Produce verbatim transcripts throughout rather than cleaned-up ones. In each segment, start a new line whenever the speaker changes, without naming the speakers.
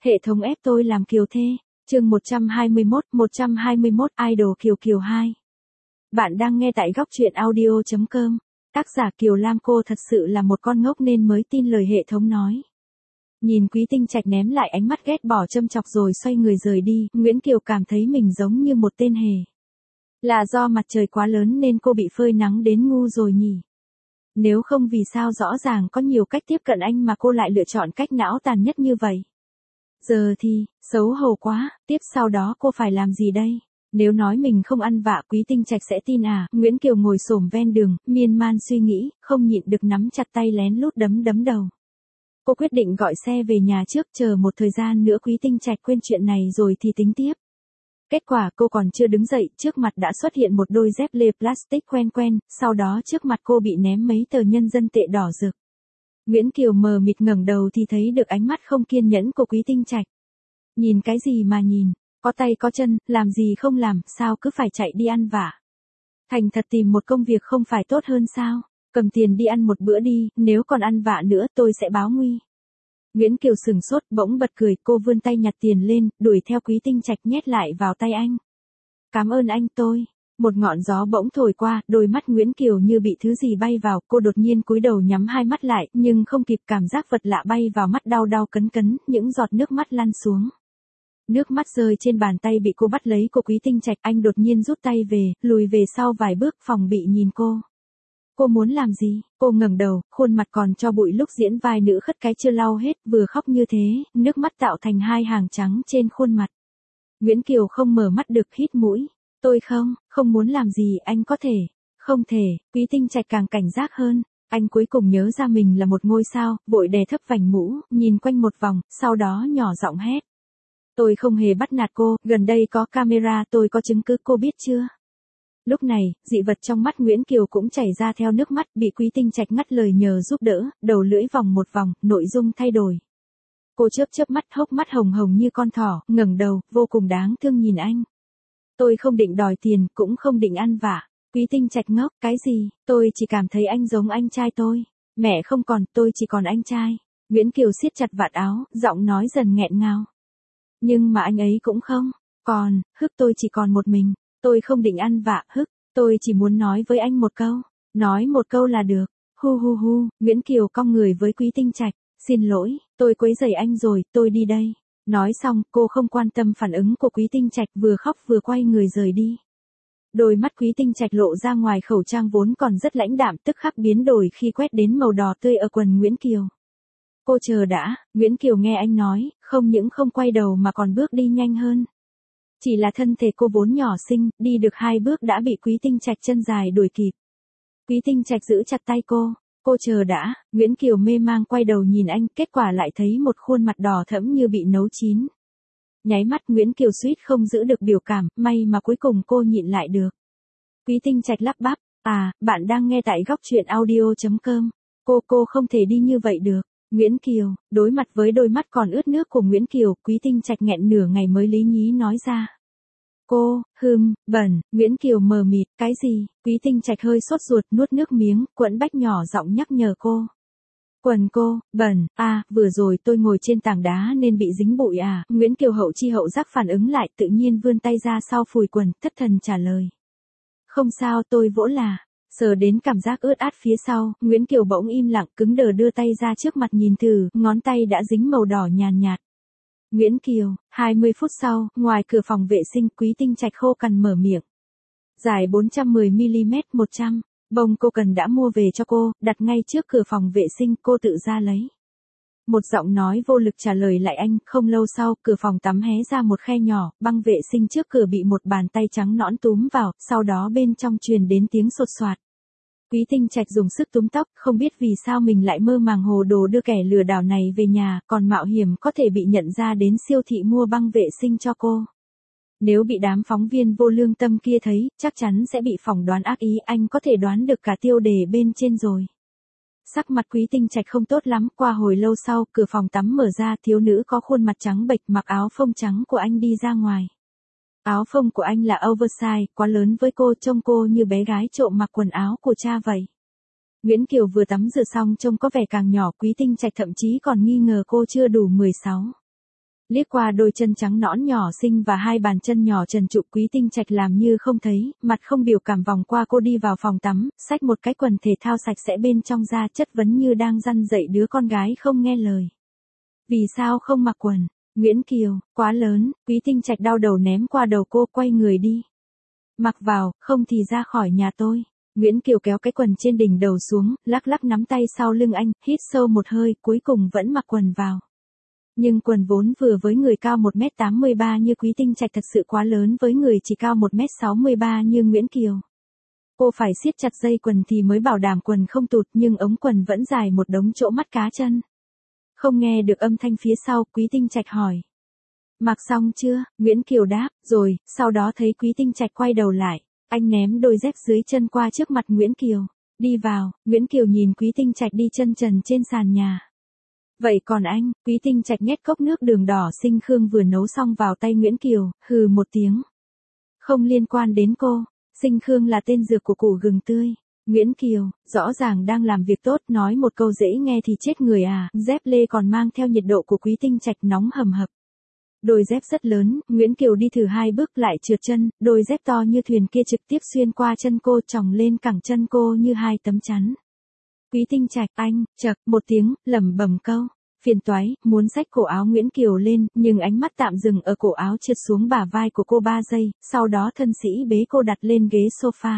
Hệ thống ép tôi làm Kiều thê. Chương một trăm hai mươi mốt, một trăm hai mươi mốt Idol Kiều Kiều hai. Bạn đang nghe tại góc truyện audio chấm com. Tác giả Kiều Lam. Cô thật sự là một con ngốc nên mới tin lời hệ thống nói. Nhìn Quý Tinh Trạch ném lại ánh mắt ghét bỏ châm chọc rồi xoay người rời đi, Nguyễn Kiều cảm thấy mình giống như một tên hề. Là do mặt trời quá lớn nên cô bị phơi nắng đến ngu rồi nhỉ? Nếu không vì sao rõ ràng có nhiều cách tiếp cận anh mà cô lại lựa chọn cách não tàn nhất như vậy? Giờ thì, xấu hổ quá, tiếp sau đó cô phải làm gì đây? Nếu nói mình không ăn vạ Quý Tinh Trạch sẽ tin à? Nguyễn Kiều ngồi xổm ven đường, miên man suy nghĩ, không nhịn được nắm chặt tay lén lút đấm đấm đầu. Cô quyết định gọi xe về nhà trước, chờ một thời gian nữa Quý Tinh Trạch quên chuyện này rồi thì tính tiếp. Kết quả cô còn chưa đứng dậy, trước mặt đã xuất hiện một đôi dép lê plastic quen quen, sau đó trước mặt cô bị ném mấy tờ nhân dân tệ đỏ rực. Nguyễn Kiều mờ mịt ngẩng đầu thì thấy được ánh mắt không kiên nhẫn của Quý Tinh Trạch. Nhìn cái gì mà nhìn, có tay có chân, làm gì không làm, sao cứ phải chạy đi ăn vạ. Thành thật tìm một công việc không phải tốt hơn sao, cầm tiền đi ăn một bữa đi, nếu còn ăn vạ nữa tôi sẽ báo nguy. Nguyễn Kiều sừng sốt, bỗng bật cười, cô vươn tay nhặt tiền lên, đuổi theo Quý Tinh Trạch nhét lại vào tay anh. Cảm ơn anh tôi. Một ngọn gió bỗng thổi qua, đôi mắt Nguyễn Kiều như bị thứ gì bay vào, cô đột nhiên cúi đầu nhắm hai mắt lại, nhưng không kịp cảm giác vật lạ bay vào mắt đau đau cấn cấn, những giọt nước mắt lăn xuống. Nước mắt rơi trên bàn tay bị cô bắt lấy của Quý Tinh Trạch, anh đột nhiên rút tay về, lùi về sau vài bước, phòng bị nhìn cô. Cô muốn làm gì? Cô ngẩng đầu, khuôn mặt còn cho bụi lúc diễn vai nữ khất cái chưa lau hết, vừa khóc như thế, nước mắt tạo thành hai hàng trắng trên khuôn mặt. Nguyễn Kiều không mở mắt được, hít mũi. Tôi không, không muốn làm gì, anh có thể. Không thể. Quý Tinh Trạch càng cảnh giác hơn. Anh cuối cùng nhớ ra mình là một ngôi sao, vội đè thấp vành mũ, nhìn quanh một vòng, sau đó nhỏ giọng hét. Tôi không hề bắt nạt cô, gần đây có camera, tôi có chứng cứ, cô biết chưa? Lúc này, dị vật trong mắt Nguyễn Kiều cũng chảy ra theo nước mắt, bị Quý Tinh Trạch ngắt lời nhờ giúp đỡ, đầu lưỡi vòng một vòng, nội dung thay đổi. Cô chớp chớp mắt, hốc mắt hồng hồng như con thỏ, ngẩng đầu, vô cùng đáng thương nhìn anh. Tôi không định đòi tiền, cũng không định ăn vạ. Quý Tinh Trạch ngốc, cái gì? Tôi chỉ cảm thấy anh giống anh trai tôi. Mẹ không còn, tôi chỉ còn anh trai. Nguyễn Kiều siết chặt vạt áo, giọng nói dần nghẹn ngào. Nhưng mà anh ấy cũng không. Còn, hức tôi chỉ còn một mình. Tôi không định ăn vạ, hức. Tôi chỉ muốn nói với anh một câu. Nói một câu là được. Hu hu hu, Nguyễn Kiều cong người với Quý Tinh Trạch. Xin lỗi, tôi quấy rầy anh rồi, tôi đi đây. Nói xong, cô không quan tâm phản ứng của Quý Tinh Trạch, vừa khóc vừa quay người rời đi. Đôi mắt Quý Tinh Trạch lộ ra ngoài khẩu trang vốn còn rất lãnh đạm, tức khắc biến đổi khi quét đến màu đỏ tươi ở quần Nguyễn Kiều. Cô chờ đã, Nguyễn Kiều nghe anh nói, không những không quay đầu mà còn bước đi nhanh hơn. Chỉ là thân thể cô vốn nhỏ xinh, đi được hai bước đã bị Quý Tinh Trạch chân dài đuổi kịp. Quý Tinh Trạch giữ chặt tay cô. Cô chờ đã, Nguyễn Kiều mê mang quay đầu nhìn anh, kết quả lại thấy một khuôn mặt đỏ thẫm như bị nấu chín. Nháy mắt Nguyễn Kiều suýt không giữ được biểu cảm, may mà cuối cùng cô nhịn lại được. Quý Tinh Trạch lắp bắp, à, bạn đang nghe tại góc truyện audio chấm com. Cô cô không thể đi như vậy được. Nguyễn Kiều, đối mặt với đôi mắt còn ướt nước của Nguyễn Kiều, Quý Tinh Trạch nghẹn nửa ngày mới lý nhí nói ra. Cô, hừm, bẩn, Nguyễn Kiều mờ mịt, cái gì? Quý Tinh Trạch hơi sốt ruột, nuốt nước miếng, Quẫn Bách nhỏ giọng nhắc nhở cô. Quần cô, bẩn, à, vừa rồi tôi ngồi trên tảng đá nên bị dính bụi à? Nguyễn Kiều hậu chi hậu giác phản ứng lại, tự nhiên vươn tay ra sau phủi quần, thất thần trả lời. Không sao, tôi vỗ là. Sờ đến cảm giác ướt át phía sau, Nguyễn Kiều bỗng im lặng, cứng đờ đưa tay ra trước mặt nhìn thử, ngón tay đã dính màu đỏ nhàn nhạt. Nguyễn Kiều, hai mươi phút sau, ngoài cửa phòng vệ sinh, Quý Tinh Trạch khô cằn mở miệng. Dài bốn trăm mười mi-li-mét, một trăm, bông cô cần đã mua về cho cô, đặt ngay trước cửa phòng vệ sinh, cô tự ra lấy. Một giọng nói vô lực trả lời lại anh, không lâu sau, cửa phòng tắm hé ra một khe nhỏ, băng vệ sinh trước cửa bị một bàn tay trắng nõn túm vào, sau đó bên trong truyền đến tiếng sột soạt. Quý Tinh Trạch dùng sức túm tóc, không biết vì sao mình lại mơ màng hồ đồ đưa kẻ lừa đảo này về nhà, còn mạo hiểm có thể bị nhận ra đến siêu thị mua băng vệ sinh cho cô. Nếu bị đám phóng viên vô lương tâm kia thấy, chắc chắn sẽ bị phỏng đoán ác ý, anh có thể đoán được cả tiêu đề bên trên rồi. Sắc mặt Quý Tinh Trạch không tốt lắm, qua hồi lâu sau, cửa phòng tắm mở ra, thiếu nữ có khuôn mặt trắng bệch mặc áo phông trắng của anh đi ra ngoài. Áo phông của anh là oversize, quá lớn với cô, trông cô như bé gái trộm mặc quần áo của cha vậy. Nguyễn Kiều vừa tắm rửa xong trông có vẻ càng nhỏ, Quý Tinh Trạch thậm chí còn nghi ngờ cô chưa đủ mười sáu. Liếc qua đôi chân trắng nõn nhỏ xinh và hai bàn chân nhỏ trần trụi, Quý Tinh Trạch làm như không thấy, mặt không biểu cảm vòng qua cô đi vào phòng tắm, xách một cái quần thể thao sạch sẽ bên trong ra, chất vấn như đang răn dạy đứa con gái không nghe lời. Vì sao không mặc quần? Nguyễn Kiều, quá lớn. Quý Tinh Trạch đau đầu ném qua đầu cô, quay người đi. Mặc vào, không thì ra khỏi nhà tôi. Nguyễn Kiều kéo cái quần trên đỉnh đầu xuống, lắc lắc nắm tay sau lưng anh, hít sâu một hơi, cuối cùng vẫn mặc quần vào. Nhưng quần vốn vừa với người cao một mét tám mươi ba như Quý Tinh Trạch thật sự quá lớn với người chỉ cao một mét sáu mươi ba như Nguyễn Kiều. Cô phải siết chặt dây quần thì mới bảo đảm quần không tụt, nhưng ống quần vẫn dài một đống chỗ mắt cá chân. Không nghe được âm thanh phía sau, Quý Tinh Trạch hỏi. Mặc xong chưa? Nguyễn Kiều đáp, rồi. Sau đó thấy Quý Tinh Trạch quay đầu lại. Anh ném đôi dép dưới chân qua trước mặt Nguyễn Kiều. Đi vào. Nguyễn Kiều nhìn Quý Tinh Trạch đi chân trần trên sàn nhà. Vậy còn anh? Quý Tinh Trạch nhét cốc nước đường đỏ sinh khương vừa nấu xong vào tay Nguyễn Kiều, hừ một tiếng. Không liên quan đến cô. Sinh khương là tên dược của củ gừng tươi. Nguyễn Kiều, rõ ràng đang làm việc tốt, nói một câu dễ nghe thì chết người à. Dép lê còn mang theo nhiệt độ của Quý Tinh Trạch nóng hầm hập. Đôi dép rất lớn, Nguyễn Kiều đi thử hai bước lại trượt chân, đôi dép to như thuyền kia trực tiếp xuyên qua chân cô, chồng lên cẳng chân cô như hai tấm chắn. Quý Tinh Trạch, anh, chậc, một tiếng, lẩm bẩm câu. Phiền toái, muốn xách cổ áo Nguyễn Kiều lên, nhưng ánh mắt tạm dừng ở cổ áo trượt xuống bả vai của cô ba giây, sau đó thân sĩ bế cô đặt lên ghế sofa.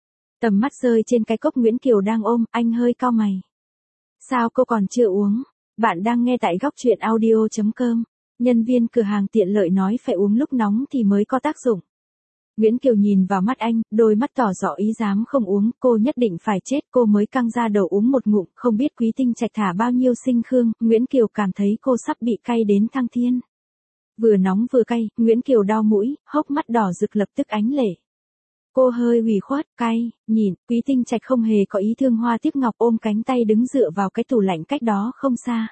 Tầm mắt rơi trên cái cốc Nguyễn Kiều đang ôm, anh hơi cau mày. Sao cô còn chưa uống? Bạn đang nghe tại góc truyện audio chấm com. Nhân viên cửa hàng tiện lợi nói phải uống lúc nóng thì mới có tác dụng. Nguyễn Kiều nhìn vào mắt anh, đôi mắt tỏ rõ ý dám không uống, cô nhất định phải chết, cô mới căng ra đầu uống một ngụm, không biết Quý Tinh Trạch thả bao nhiêu sinh khương, Nguyễn Kiều cảm thấy cô sắp bị cay đến thăng thiên. Vừa nóng vừa cay, Nguyễn Kiều đau mũi, hốc mắt đỏ rực lập tức ánh lệ. Cô hơi ủy khuất, cay, nhìn, Quý Tinh Trạch không hề có ý thương hoa tiếc ngọc, ôm cánh tay đứng dựa vào cái tủ lạnh cách đó không xa.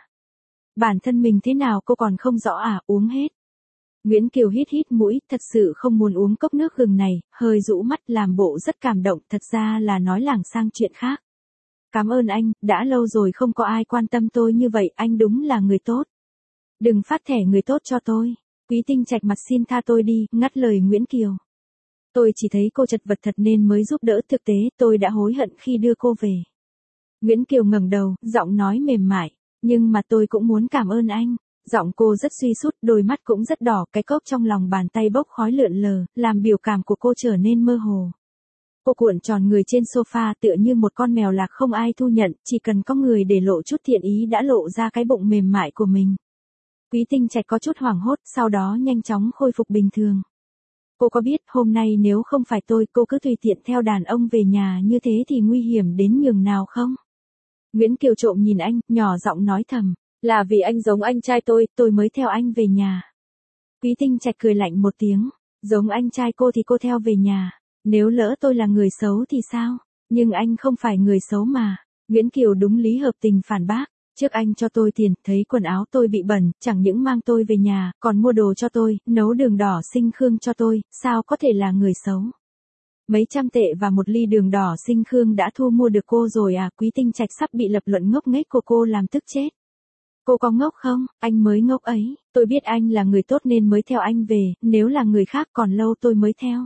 Bản thân mình thế nào cô còn không rõ à, uống hết. Nguyễn Kiều hít hít mũi, thật sự không muốn uống cốc nước gừng này, hơi rũ mắt làm bộ rất cảm động, thật ra là nói lảng sang chuyện khác. Cảm ơn anh, đã lâu rồi không có ai quan tâm tôi như vậy, anh đúng là người tốt. Đừng phát thẻ người tốt cho tôi. Quý Tinh Trạch mặt xin tha tôi đi, ngắt lời Nguyễn Kiều. Tôi chỉ thấy cô chật vật thật nên mới giúp đỡ, thực tế tôi đã hối hận khi đưa cô về. Nguyễn Kiều ngẩng đầu, giọng nói mềm mại, nhưng mà tôi cũng muốn cảm ơn anh. Giọng cô rất suy sút, đôi mắt cũng rất đỏ, cái cốc trong lòng bàn tay bốc khói lượn lờ, làm biểu cảm của cô trở nên mơ hồ. Cô cuộn tròn người trên sofa tựa như một con mèo lạc không ai thu nhận, chỉ cần có người để lộ chút thiện ý đã lộ ra cái bụng mềm mại của mình. Quý Tinh Trạch có chút hoảng hốt, sau đó nhanh chóng khôi phục bình thường. Cô có biết hôm nay nếu không phải tôi, cô cứ tùy tiện theo đàn ông về nhà như thế thì nguy hiểm đến nhường nào không? Nguyễn Kiều trộm nhìn anh, nhỏ giọng nói thầm, là vì anh giống anh trai tôi, tôi mới theo anh về nhà. Quý Tinh Trạch cười lạnh một tiếng, giống anh trai cô thì cô theo về nhà, nếu lỡ tôi là người xấu thì sao? Nhưng anh không phải người xấu mà. Nguyễn Kiều đúng lý hợp tình phản bác. Trước anh cho tôi tiền, thấy quần áo tôi bị bẩn, chẳng những mang tôi về nhà, còn mua đồ cho tôi, nấu đường đỏ sinh khương cho tôi, sao có thể là người xấu? Mấy trăm tệ và một ly đường đỏ sinh khương đã thu mua được cô rồi à? Quý Tinh Trạch sắp bị lập luận ngốc nghếch của cô làm tức chết. Cô có ngốc không? Anh mới ngốc ấy, tôi biết anh là người tốt nên mới theo anh về, nếu là người khác còn lâu tôi mới theo.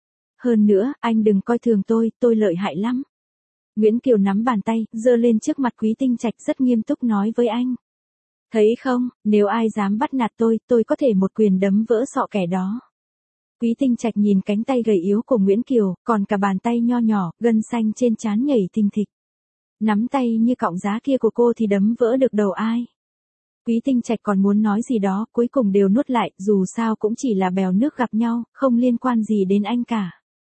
Hơn nữa, anh đừng coi thường tôi, tôi lợi hại lắm. Nguyễn Kiều nắm bàn tay, giơ lên trước mặt Quý Tinh Trạch rất nghiêm túc nói với anh. Thấy không, nếu ai dám bắt nạt tôi, tôi có thể một quyền đấm vỡ sọ kẻ đó. Quý Tinh Trạch nhìn cánh tay gầy yếu của Nguyễn Kiều, còn cả bàn tay nho nhỏ, gân xanh trên trán nhảy thình thịch. Nắm tay như cọng giá kia của cô thì đấm vỡ được đầu ai. Quý Tinh Trạch còn muốn nói gì đó, cuối cùng đều nuốt lại, dù sao cũng chỉ là bèo nước gặp nhau, không liên quan gì đến anh cả.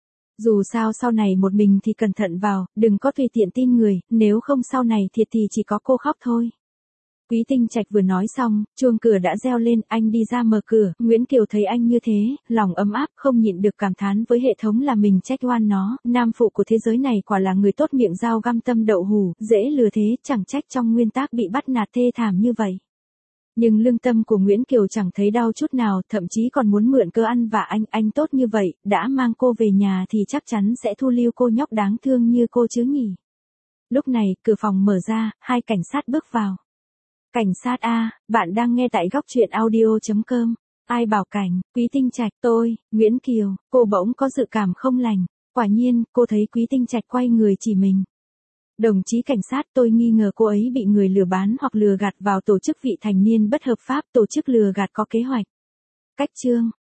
Dù sao sau này một mình thì cẩn thận vào, đừng có tùy tiện tin người, nếu không sau này thiệt thì chỉ có cô khóc thôi. Quý Tinh Trạch vừa nói xong, chuông cửa đã reo lên, anh đi ra mở cửa, Nguyễn Kiều thấy anh như thế, lòng ấm áp, không nhịn được cảm thán với hệ thống là mình trách oan nó, nam phụ của thế giới này quả là người tốt miệng dao găm tâm đậu hủ, dễ lừa thế, chẳng trách trong nguyên tác bị bắt nạt thê thảm như vậy. Nhưng lương tâm của Nguyễn Kiều chẳng thấy đau chút nào, thậm chí còn muốn mượn cơ ăn vạ anh, anh tốt như vậy, đã mang cô về nhà thì chắc chắn sẽ thu lưu cô nhóc đáng thương như cô chứ nhỉ. Lúc này, cửa phòng mở ra, hai cảnh sát bước vào. Cảnh sát A, bạn đang nghe tại góc truyện audio.com. Ai bảo cảnh, Quý Tinh Trạch, tôi, Nguyễn Kiều, cô bỗng có dự cảm không lành. Quả nhiên, cô thấy Quý Tinh Trạch quay người chỉ mình. Đồng chí cảnh sát, tôi nghi ngờ cô ấy bị người lừa bán hoặc lừa gạt vào tổ chức vị thành niên bất hợp pháp, tổ chức lừa gạt có kế hoạch. Cách chương.